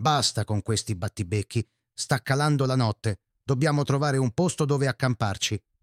Basta con questi battibecchi. Sta calando la notte. Dobbiamo trovare un posto dove accamparci.